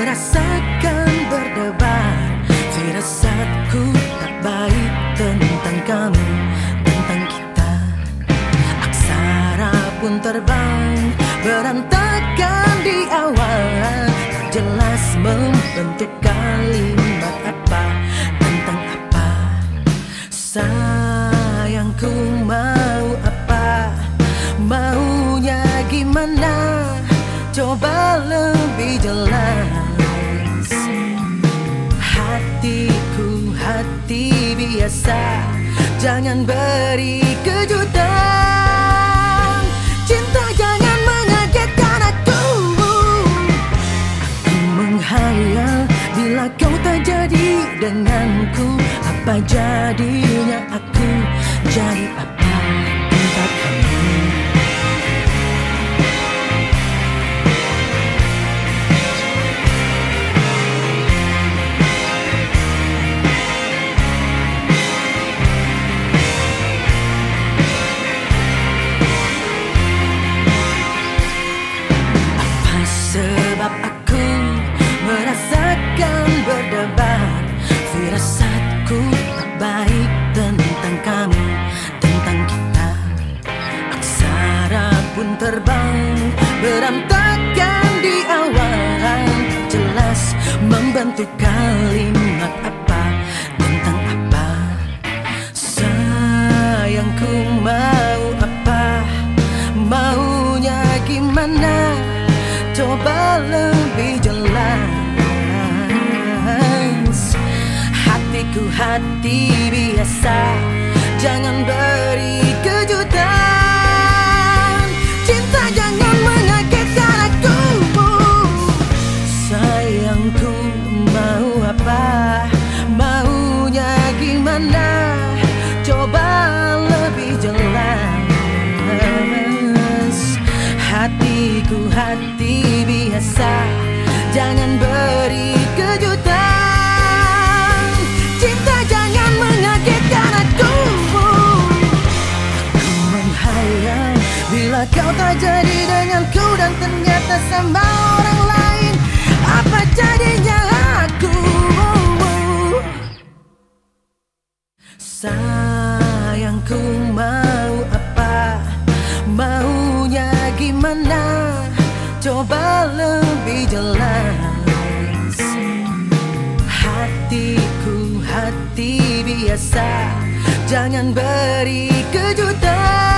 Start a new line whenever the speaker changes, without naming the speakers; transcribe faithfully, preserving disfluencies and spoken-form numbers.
merasakan berdebar. Firasatku tak baik tentang kamu, tentang kita. Aksara pun terbang berantakan di awal. Tak jelas membentuk kalimat apa, tentang apa. Sayangku mau apa, maunya gimana, coba lebih jelas. Hatiku hati biasa, jangan beri kejutan. Cinta jangan mengagetkan aku. Aku menghayal bila kau tak jadi denganku. Apa jadinya aku, jadi apa entah kamu. Sebab aku merasakan berdebar. Firasatku tak baik tentang kamu, tentang kita. Aksara pun terbang berantakan di awal. Jelas membentuk kalimat apa, tentang apa. Sayangku mau apa, maunya gimana, coba lebih jelas. Hatiku hati biasa, jangan beri kejutan. Cinta jangan mengagetkan aku. Sayangku mau apa, maunya gimana, coba lebih jelas. Hatiku hati biasa, jangan beri kejutan. Cinta jangan mengagetkan aku. Aku menghayal bila kau tak jadi denganku dan ternyata sama orang lain. Apa jadinya aku? Sayangku mau apa, maunya gimana, coba lebih jelas. Hatiku hati biasa, jangan beri kejutan.